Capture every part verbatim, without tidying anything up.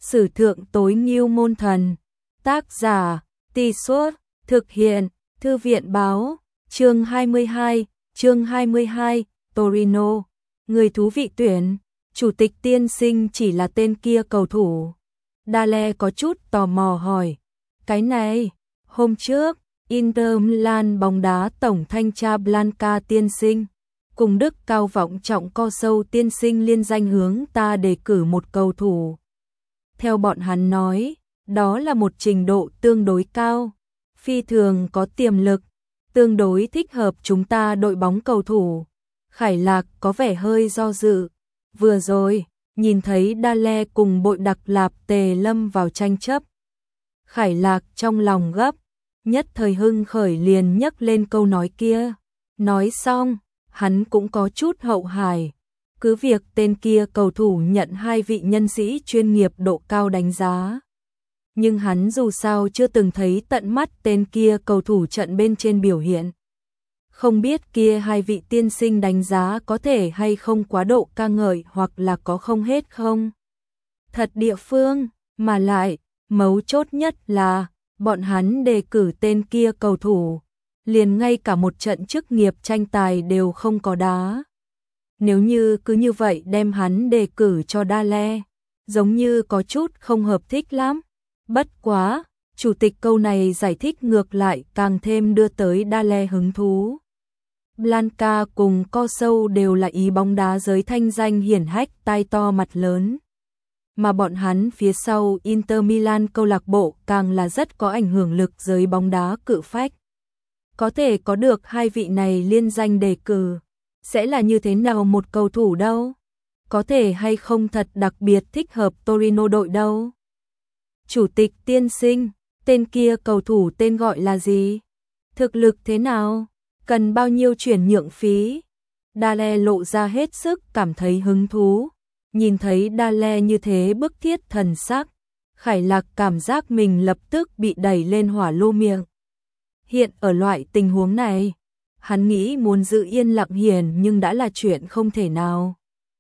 Sử thượng tối ngưu môn thần. Tác giả, Tì Suốt, thực hiện, Thư viện báo, chương hai mươi hai, chương hai mươi hai, Torino. Người thú vị tuyển, chủ tịch tiên sinh chỉ là tên kia cầu thủ. Dale có chút tò mò hỏi. Cái này, hôm trước, Inter Milan bóng đá tổng thanh tra Blanca tiên sinh, cùng Đức cao vọng trọng co sâu tiên sinh liên danh hướng ta đề cử một cầu thủ. Theo bọn hắn nói, đó là một trình độ tương đối cao, phi thường có tiềm lực, tương đối thích hợp chúng ta đội bóng cầu thủ. Khải Lạc có vẻ hơi do dự. Vừa rồi, nhìn thấy Dale cùng Bội Đặc Lạp Tề lâm vào tranh chấp. Khải Lạc trong lòng gấp, nhất thời hưng khởi liền nhắc lên câu nói kia. Nói xong, hắn cũng có chút hậu hài. Cứ việc tên kia cầu thủ nhận hai vị nhân sĩ chuyên nghiệp độ cao đánh giá. Nhưng hắn dù sao chưa từng thấy tận mắt tên kia cầu thủ trận bên trên biểu hiện. Không biết kia hai vị tiên sinh đánh giá có thể hay không quá độ ca ngợi hoặc là có không hết không. Thật địa phương, mà lại, mấu chốt nhất là, bọn hắn đề cử tên kia cầu thủ, liền ngay cả một trận chức nghiệp tranh tài đều không có đá. Nếu như cứ như vậy đem hắn đề cử cho Dale, giống như có chút không hợp thích lắm. Bất quá, chủ tịch câu này giải thích ngược lại càng thêm đưa tới Dale hứng thú. Blanca cùng co sâu đều là ý bóng đá giới thanh danh hiển hách tai to mặt lớn. Mà bọn hắn phía sau Inter Milan câu lạc bộ càng là rất có ảnh hưởng lực giới bóng đá cự phách. Có thể có được hai vị này liên danh đề cử, sẽ là như thế nào một cầu thủ đâu? Có thể hay không thật đặc biệt thích hợp Torino đội đâu? Chủ tịch tiên sinh, tên kia cầu thủ tên gọi là gì? Thực lực thế nào? Cần bao nhiêu chuyển nhượng phí? Dale lộ ra hết sức cảm thấy hứng thú. Nhìn thấy Dale như thế bức thiết thần sắc, Khải Lạc cảm giác mình lập tức bị đẩy lên hỏa lô miệng. Hiện ở loại tình huống này, hắn nghĩ muốn giữ yên lặng hiền nhưng đã là chuyện không thể nào.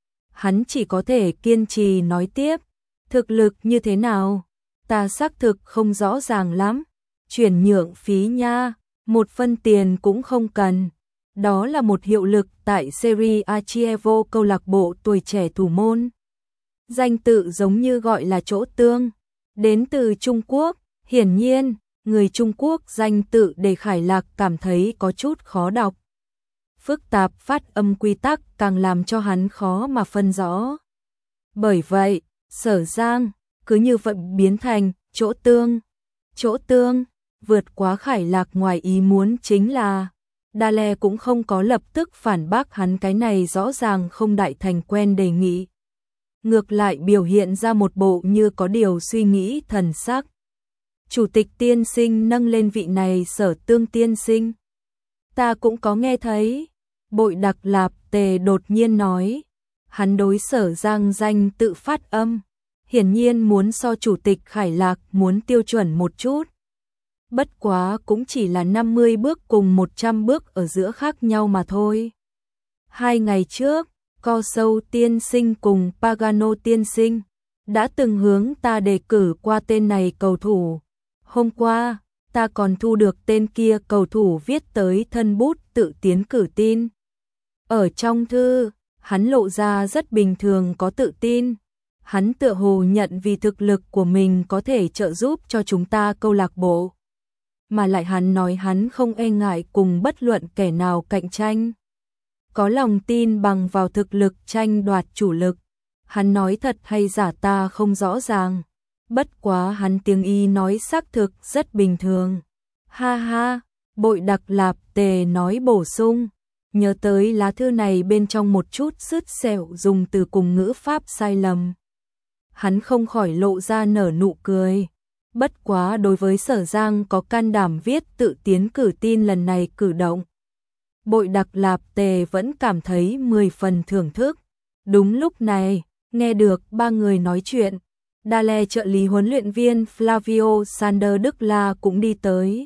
Hắn chỉ có thể kiên trì nói tiếp, thực lực như thế nào? Ta xác thực không rõ ràng lắm. Chuyển nhượng phí nha, một phân tiền cũng không cần. Đó là một hiệu lực tại Serie A Chievo câu lạc bộ tuổi trẻ thủ môn. Danh tự giống như gọi là chỗ tương, đến từ Trung Quốc. Hiển nhiên, người Trung Quốc danh tự để Khải Lạc cảm thấy có chút khó đọc. Phức tạp phát âm quy tắc càng làm cho hắn khó mà phân rõ. Bởi vậy, Sở Giang cứ như vậy biến thành chỗ tương. Chỗ tương, vượt quá Khải Lạc ngoài ý muốn chính là Dale cũng không có lập tức phản bác hắn cái này rõ ràng không đại thành quen đề nghị. Ngược lại biểu hiện ra một bộ như có điều suy nghĩ thần sắc. Chủ tịch tiên sinh nâng lên vị này Sở Tương tiên sinh. Ta cũng có nghe thấy. Bội Đặc Lạp Tề đột nhiên nói. Hắn đối Sở Giang danh tự phát âm. Hiển nhiên muốn so chủ tịch Khải Lạc muốn tiêu chuẩn một chút. Bất quá cũng chỉ là năm mươi bước cùng một trăm bước ở giữa khác nhau mà thôi. Hai ngày trước, co sâu tiên sinh cùng Pagano tiên sinh đã từng hướng ta đề cử qua tên này cầu thủ. Hôm qua, ta còn thu được tên kia cầu thủ viết tới thân bút tự tiến cử tin. Ở trong thư, hắn lộ ra rất bình thường có tự tin. Hắn tựa hồ nhận vì thực lực của mình có thể trợ giúp cho chúng ta câu lạc bộ. Mà lại hắn nói hắn không e ngại cùng bất luận kẻ nào cạnh tranh. Có lòng tin bằng vào thực lực tranh đoạt chủ lực. Hắn nói thật hay giả ta không rõ ràng. Bất quá hắn tiếng Y nói xác thực rất bình thường. Ha ha, Bội Đặc Lạp Tề nói bổ sung. Nhớ tới lá thư này bên trong một chút sứt sẹo dùng từ cùng ngữ pháp sai lầm. Hắn không khỏi lộ ra nở nụ cười. Bất quá đối với Sở Giang có can đảm viết tự tiến cử tin lần này cử động. Bội Đặc Lạp Tề vẫn cảm thấy mười phần thưởng thức. Đúng lúc này, nghe được ba người nói chuyện. Dale trợ lý huấn luyện viên Flavio Sander Đức La cũng đi tới.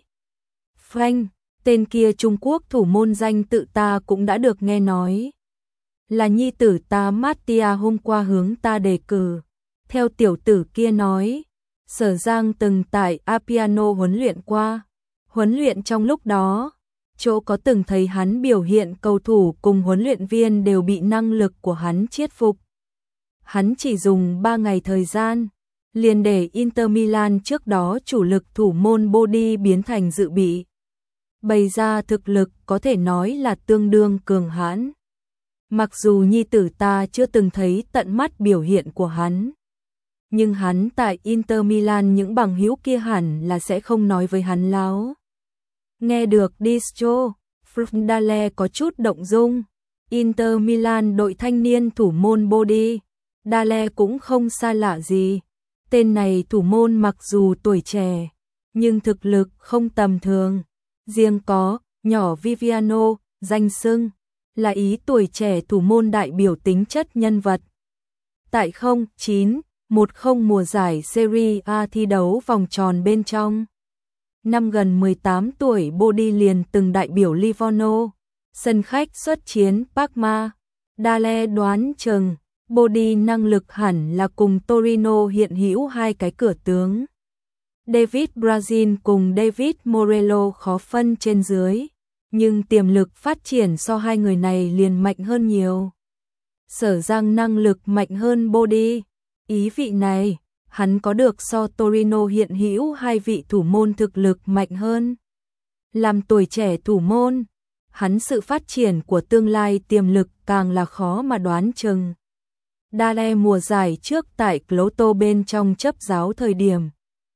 Frank, tên kia Trung Quốc thủ môn danh tự ta cũng đã được nghe nói. Là nhi tử ta Mattia hôm qua hướng ta đề cử. Theo tiểu tử kia nói, Sở Giang từng tại Appiano huấn luyện qua. Huấn luyện trong lúc đó, chỗ có từng thấy hắn biểu hiện, cầu thủ cùng huấn luyện viên đều bị năng lực của hắn chiết phục. Hắn chỉ dùng ba ngày thời gian, liền để Inter Milan trước đó chủ lực thủ môn Bodi biến thành dự bị. Bày ra thực lực có thể nói là tương đương cường hãn. Mặc dù nhi tử ta chưa từng thấy tận mắt biểu hiện của hắn, nhưng hắn tại Inter Milan những bằng hữu kia hẳn là sẽ không nói với hắn láo. Nghe được Distro, Frundale có chút động dung. Inter Milan đội thanh niên thủ môn Bodi, Dale cũng không xa lạ gì. Tên này thủ môn mặc dù tuổi trẻ, nhưng thực lực không tầm thường. Riêng có nhỏ Viviano, danh xưng là ý tuổi trẻ thủ môn đại biểu tính chất nhân vật. Tại không chín mười mùa giải Serie A thi đấu vòng tròn bên trong, năm gần mười tám tuổi Bodi liền từng đại biểu Livorno, sân khách xuất chiến Parma. Dale đoán chừng Bodi năng lực hẳn là cùng Torino hiện hữu hai cái cửa tướng. David Brazil cùng David Morello khó phân trên dưới, nhưng tiềm lực phát triển so hai người này liền mạnh hơn nhiều. Sở Giang năng lực mạnh hơn Bodi, ý vị này, hắn có được so Torino hiện hữu hai vị thủ môn thực lực mạnh hơn. Làm tuổi trẻ thủ môn, hắn sự phát triển của tương lai tiềm lực càng là khó mà đoán chừng. Dale mùa giải trước tại Cloto bên trong chấp giáo thời điểm,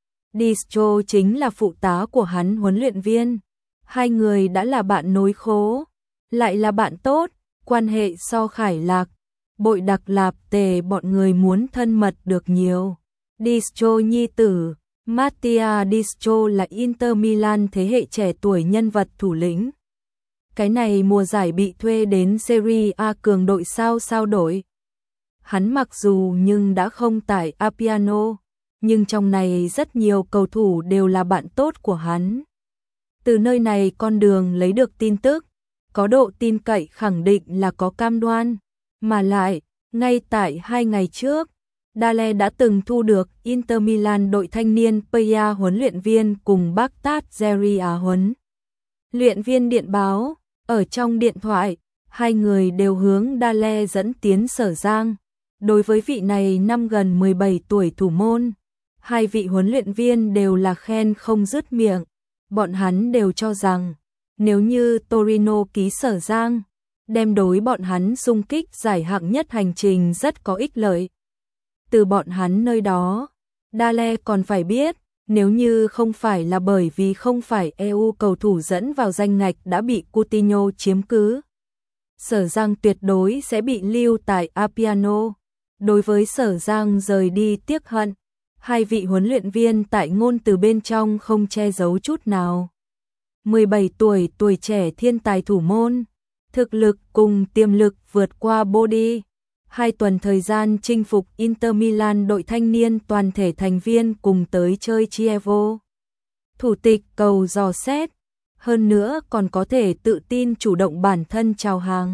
Distro chính là phụ tá của hắn huấn luyện viên. Hai người đã là bạn nối khố, lại là bạn tốt, quan hệ so Khải Lạc, Bội Đặc Lạp Tề bọn người muốn thân mật được nhiều. Distro nhi tử, Mattia Distro là Inter Milan thế hệ trẻ tuổi nhân vật thủ lĩnh. Cái này mùa giải bị thuê đến Serie A cường đội sao sao đổi. Hắn mặc dù nhưng đã không tại Appiano, nhưng trong này rất nhiều cầu thủ đều là bạn tốt của hắn. Từ nơi này con đường lấy được tin tức, có độ tin cậy khẳng định là có cam đoan. Mà lại, ngay tại hai ngày trước, Dale đã từng thu được Inter Milan đội thanh niên Pia huấn luyện viên cùng Baghdad Serie A huấn luyện viên điện báo. Ở trong điện thoại, hai người đều hướng Dale dẫn tiến Sở Giang. Đối với vị này năm gần mười bảy tuổi thủ môn, hai vị huấn luyện viên đều là khen không dứt miệng. Bọn hắn đều cho rằng, nếu như Torino ký Sở Giang, đem đối bọn hắn xung kích giải hạng nhất hành trình rất có ích lợi. Từ bọn hắn nơi đó, Dale còn phải biết, nếu như không phải là bởi vì không phải e u cầu thủ dẫn vào danh ngạch đã bị Coutinho chiếm cứ, Sở Giang tuyệt đối sẽ bị lưu tại Appiano. Đối với Sở Giang rời đi tiếc hận, hai vị huấn luyện viên tại ngôn từ bên trong không che giấu chút nào. mười bảy tuổi tuổi trẻ thiên tài thủ môn, thực lực cùng tiềm lực vượt qua Bodi. Hai tuần thời gian chinh phục Inter Milan đội thanh niên toàn thể thành viên cùng tới chơi Chievo. Thủ tịch cầu dò xét, hơn nữa còn có thể tự tin chủ động bản thân chào hàng.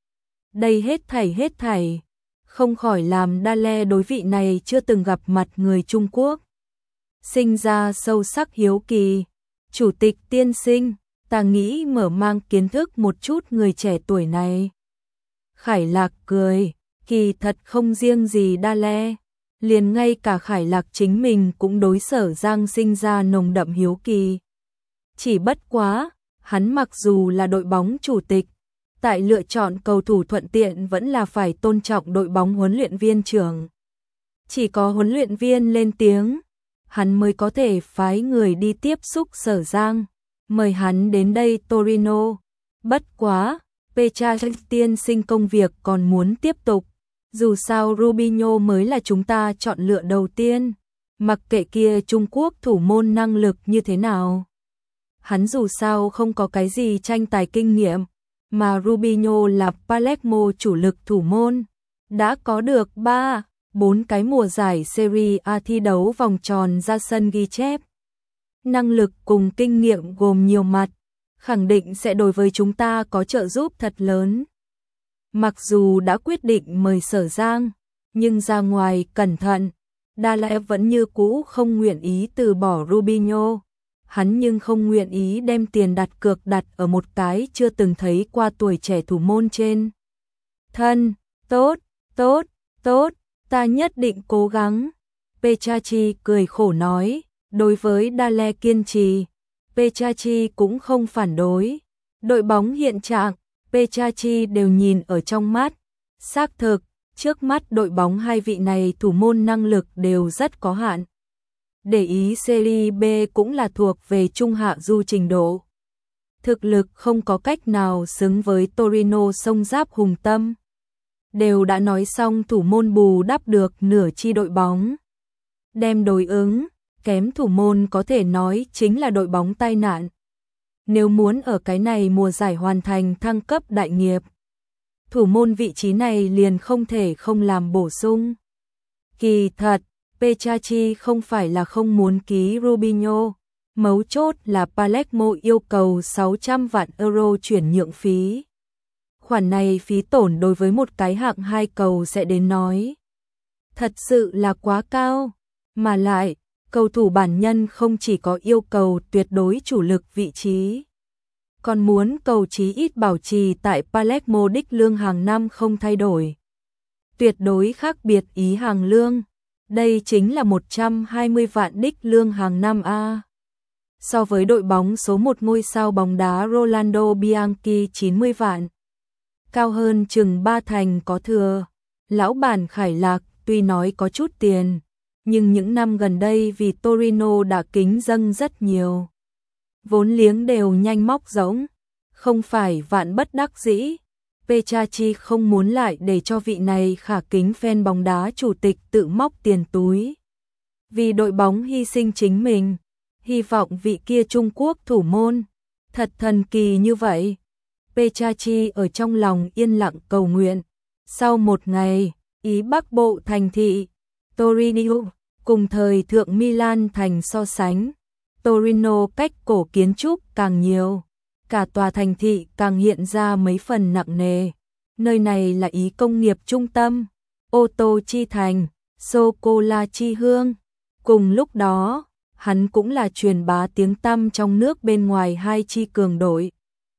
Đây hết thảy hết thảy, không khỏi làm Dale đối vị này chưa từng gặp mặt người Trung Quốc sinh ra sâu sắc hiếu kỳ. Chủ tịch tiên sinh, ta nghĩ mở mang kiến thức một chút người trẻ tuổi này. Khải Lạc cười, kỳ thật không riêng gì Dale, liền ngay cả Khải Lạc chính mình cũng đối Sở Giang sinh ra nồng đậm hiếu kỳ. Chỉ bất quá, hắn mặc dù là đội bóng chủ tịch, tại lựa chọn cầu thủ thuận tiện vẫn là phải tôn trọng đội bóng huấn luyện viên trưởng. Chỉ có huấn luyện viên lên tiếng, hắn mới có thể phái người đi tiếp xúc Sở Giang, mời hắn đến đây Torino. Bất quá, Pecha tiên sinh công việc còn muốn tiếp tục, dù sao Rubinho mới là chúng ta chọn lựa đầu tiên, mặc kệ kia Trung Quốc thủ môn năng lực như thế nào. Hắn dù sao không có cái gì tranh tài kinh nghiệm, mà Rubinho là Palermo chủ lực thủ môn, đã có được ba, bốn cái mùa giải Serie A thi đấu vòng tròn ra sân ghi chép. Năng lực cùng kinh nghiệm gồm nhiều mặt, khẳng định sẽ đối với chúng ta có trợ giúp thật lớn. Mặc dù đã quyết định mời Sở Giang, nhưng ra ngoài cẩn thận, Dalle vẫn như cũ không nguyện ý từ bỏ Rubinho. Hắn nhưng không nguyện ý đem tiền đặt cược đặt ở một cái chưa từng thấy qua tuổi trẻ thủ môn trên. Thân, tốt, tốt, tốt, ta nhất định cố gắng. Petrachi cười khổ nói, đối với Dalle kiên trì, Petrachi cũng không phản đối. Đội bóng hiện trạng, Petrachi đều nhìn ở trong mắt. Xác thực, trước mắt đội bóng hai vị này thủ môn năng lực đều rất có hạn. Để ý Serie B cũng là thuộc về trung hạ du trình độ. Thực lực không có cách nào xứng với Torino sông giáp hùng tâm. Đều đã nói xong thủ môn bù đắp được nửa chi đội bóng. Đem đối ứng, kém thủ môn có thể nói chính là đội bóng tai nạn. Nếu muốn ở cái này mùa giải hoàn thành thăng cấp đại nghiệp, thủ môn vị trí này liền không thể không làm bổ sung. Kỳ thật, Petrachi không phải là không muốn ký Rubinho, mấu chốt là Palermo yêu cầu sáu trăm vạn euro chuyển nhượng phí. Khoản này phí tổn đối với một cái hạng hai cầu sẽ đến nói. Thật sự là quá cao, mà lại, cầu thủ bản nhân không chỉ có yêu cầu tuyệt đối chủ lực vị trí, còn muốn cầu chí ít bảo trì tại Palermo đích lương hàng năm không thay đổi. Tuyệt đối khác biệt ý hàng lương, đây chính là một trăm hai mươi vạn đích lương hàng năm a. So với đội bóng số một ngôi sao bóng đá Rolando Bianchi chín mươi vạn, cao hơn chừng ba thành có thừa. Lão bản Khải Lạc tuy nói có chút tiền, nhưng những năm gần đây vì Torino đã kính dâng rất nhiều. Vốn liếng đều nhanh móc rỗng, không phải vạn bất đắc dĩ. Petrachi không muốn lại để cho vị này khả kính fan bóng đá chủ tịch tự móc tiền túi. Vì đội bóng hy sinh chính mình, hy vọng vị kia Trung Quốc thủ môn, thật thần kỳ như vậy. Petrachi ở trong lòng yên lặng cầu nguyện. Sau một ngày, Ý Bắc Bộ thành thị, Torino, cùng thời thượng Milan thành so sánh. Torino cách cổ kiến trúc càng nhiều, cả tòa thành thị càng hiện ra mấy phần nặng nề. Nơi này là Ý công nghiệp trung tâm, ô tô chi thành, sô-cô-la chi hương. Cùng lúc đó, hắn cũng là truyền bá tiếng tăm trong nước bên ngoài hai chi cường đội.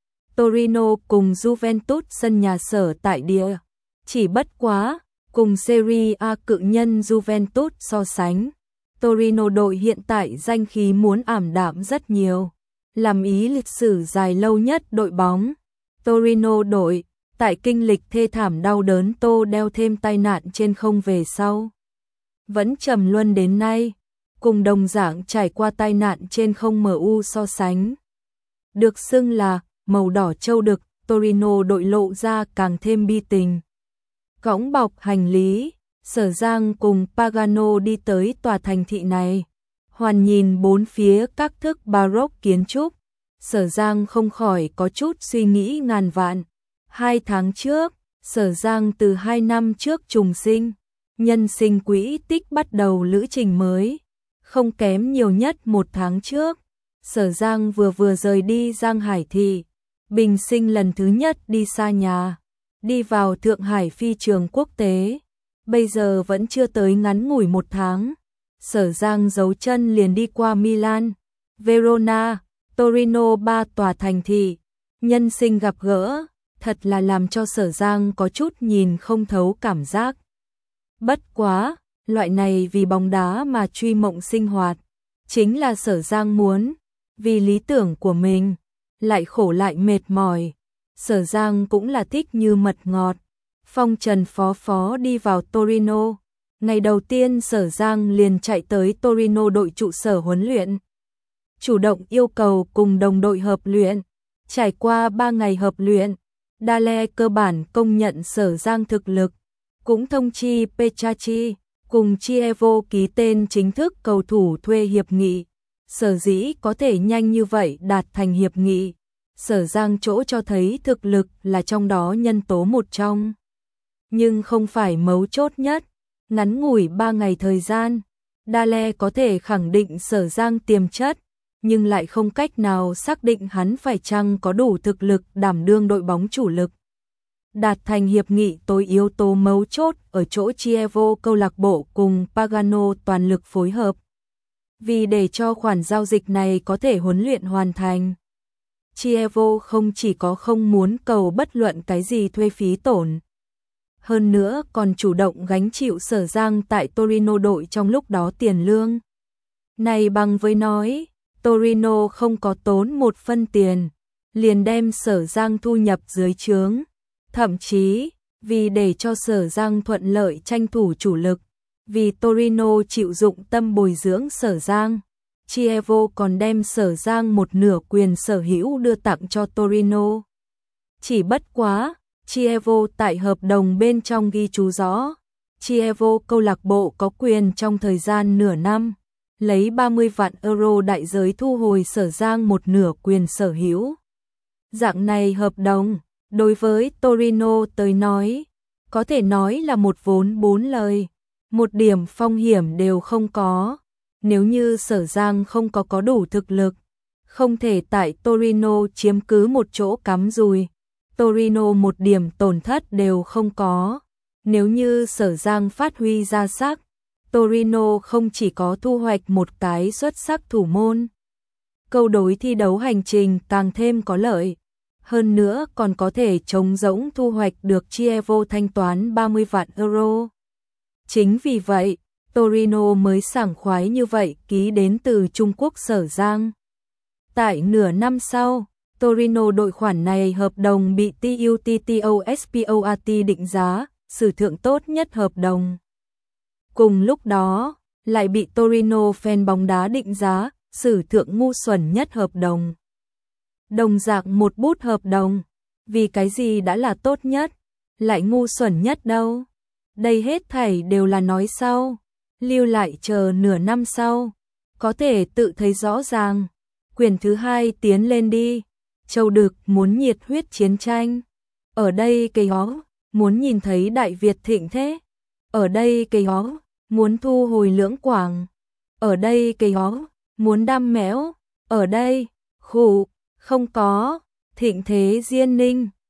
Torino cùng Juventus sân nhà sở tại địa, chỉ bất quá, cùng Serie A cự nhân Juventus so sánh. Torino đội hiện tại danh khí muốn ảm đạm rất nhiều. Làm Ý lịch sử dài lâu nhất đội bóng, Torino đội, tại kinh lịch thê thảm đau đớn tô đeo thêm tai nạn trên không về sau. Vẫn trầm luân đến nay, cùng đồng dạng trải qua tai nạn trên không em u so sánh. Được xưng là màu đỏ châu đực, Torino đội lộ ra càng thêm bi tình. Cõng bọc hành lý, Sở Giang cùng Pagano đi tới tòa thành thị này. Hoàn nhìn bốn phía các thức baroque kiến trúc, Sở Giang không khỏi có chút suy nghĩ ngàn vạn. Hai tháng trước, Sở Giang từ hai năm trước trùng sinh, nhân sinh quỹ tích bắt đầu lữ trình mới. Không kém nhiều nhất một tháng trước, Sở Giang vừa vừa rời đi Giang Hải thị, bình sinh lần thứ nhất đi xa nhà, đi vào Thượng Hải phi trường quốc tế. Bây giờ vẫn chưa tới ngắn ngủi một tháng, Sở Giang giấu chân liền đi qua Milan, Verona, Torino ba tòa thành thị. Nhân sinh gặp gỡ, thật là làm cho Sở Giang có chút nhìn không thấu cảm giác. Bất quá, loại này vì bóng đá mà truy mộng sinh hoạt, chính là Sở Giang muốn, vì lý tưởng của mình, lại khổ lại mệt mỏi. Sở Giang cũng là thích như mật ngọt. Phong trần phó phó đi vào Torino. Ngày đầu tiên Sở Giang liền chạy tới Torino đội trụ sở huấn luyện. Chủ động yêu cầu cùng đồng đội hợp luyện. Trải qua ba ngày hợp luyện, Dalle cơ bản công nhận Sở Giang thực lực. Cũng thông chi Petrachi cùng Chievo ký tên chính thức cầu thủ thuê hiệp nghị. Sở dĩ có thể nhanh như vậy đạt thành hiệp nghị, Sở Giang chỗ cho thấy thực lực là trong đó nhân tố một trong. Nhưng không phải mấu chốt nhất. Ngắn ngủi ba ngày thời gian, Dalle có thể khẳng định Sở Giang tiềm chất, nhưng lại không cách nào xác định hắn phải chăng có đủ thực lực đảm đương đội bóng chủ lực. đạt thành hiệp nghị tối yếu tố mấu chốt ở chỗ Chievo câu lạc bộ cùng Pagano toàn lực phối hợp. Vì để cho khoản giao dịch này có thể huấn luyện hoàn thành, Chievo không chỉ có không muốn cầu bất luận cái gì thuê phí tổn, hơn nữa còn chủ động gánh chịu Sở Giang tại Torino đội trong lúc đó tiền lương. Này bằng với nói, Torino không có tốn một phân tiền, liền đem Sở Giang thu nhập dưới trướng. Thậm chí, vì để cho Sở Giang thuận lợi tranh thủ chủ lực, vì Torino chịu dụng tâm bồi dưỡng Sở Giang, Chievo còn đem Sở Giang một nửa quyền sở hữu đưa tặng cho Torino. Chỉ bất quá, Chievo tại hợp đồng bên trong ghi chú rõ, Chievo câu lạc bộ có quyền trong thời gian nửa năm, lấy ba mươi vạn euro đại giới thu hồi Sở Giang một nửa quyền sở hữu. Dạng này hợp đồng, đối với Torino tới nói, có thể nói là một vốn bốn lời, một điểm phong hiểm đều không có. Nếu như Sở Giang không có có đủ thực lực, không thể tại Torino chiếm cứ một chỗ cắm rùi, Torino một điểm tổn thất đều không có. Nếu như Sở Giang phát huy ra sắc, Torino không chỉ có thu hoạch một cái xuất sắc thủ môn, câu đối thi đấu hành trình càng thêm có lợi, hơn nữa còn có thể trống rỗng thu hoạch được Chievo thanh toán ba mươi vạn euro. Chính vì vậy, Torino mới sảng khoái như vậy ký đến từ Trung Quốc Sở Giang. Tại nửa năm sau, Torino đội khoản này hợp đồng bị TUTTOSPORT định giá, sử thượng tốt nhất hợp đồng. Cùng lúc đó, lại bị Torino fan bóng đá định giá, sử thượng ngu xuẩn nhất hợp đồng. Đồng dạng một bút hợp đồng, vì cái gì đã là tốt nhất, lại ngu xuẩn nhất đâu. Đây hết thảy đều là nói sau, lưu lại chờ nửa năm sau, có thể tự thấy rõ ràng. Quyền thứ hai tiến lên đi, Châu Đực muốn nhiệt huyết chiến tranh. Ở đây cây hó, muốn nhìn thấy Đại Việt thịnh thế. Ở đây cây hó, muốn thu hồi Lưỡng Quảng. Ở đây cây hó, muốn đam méo. Ở đây, khủ, không có, thịnh thế Diên Ninh.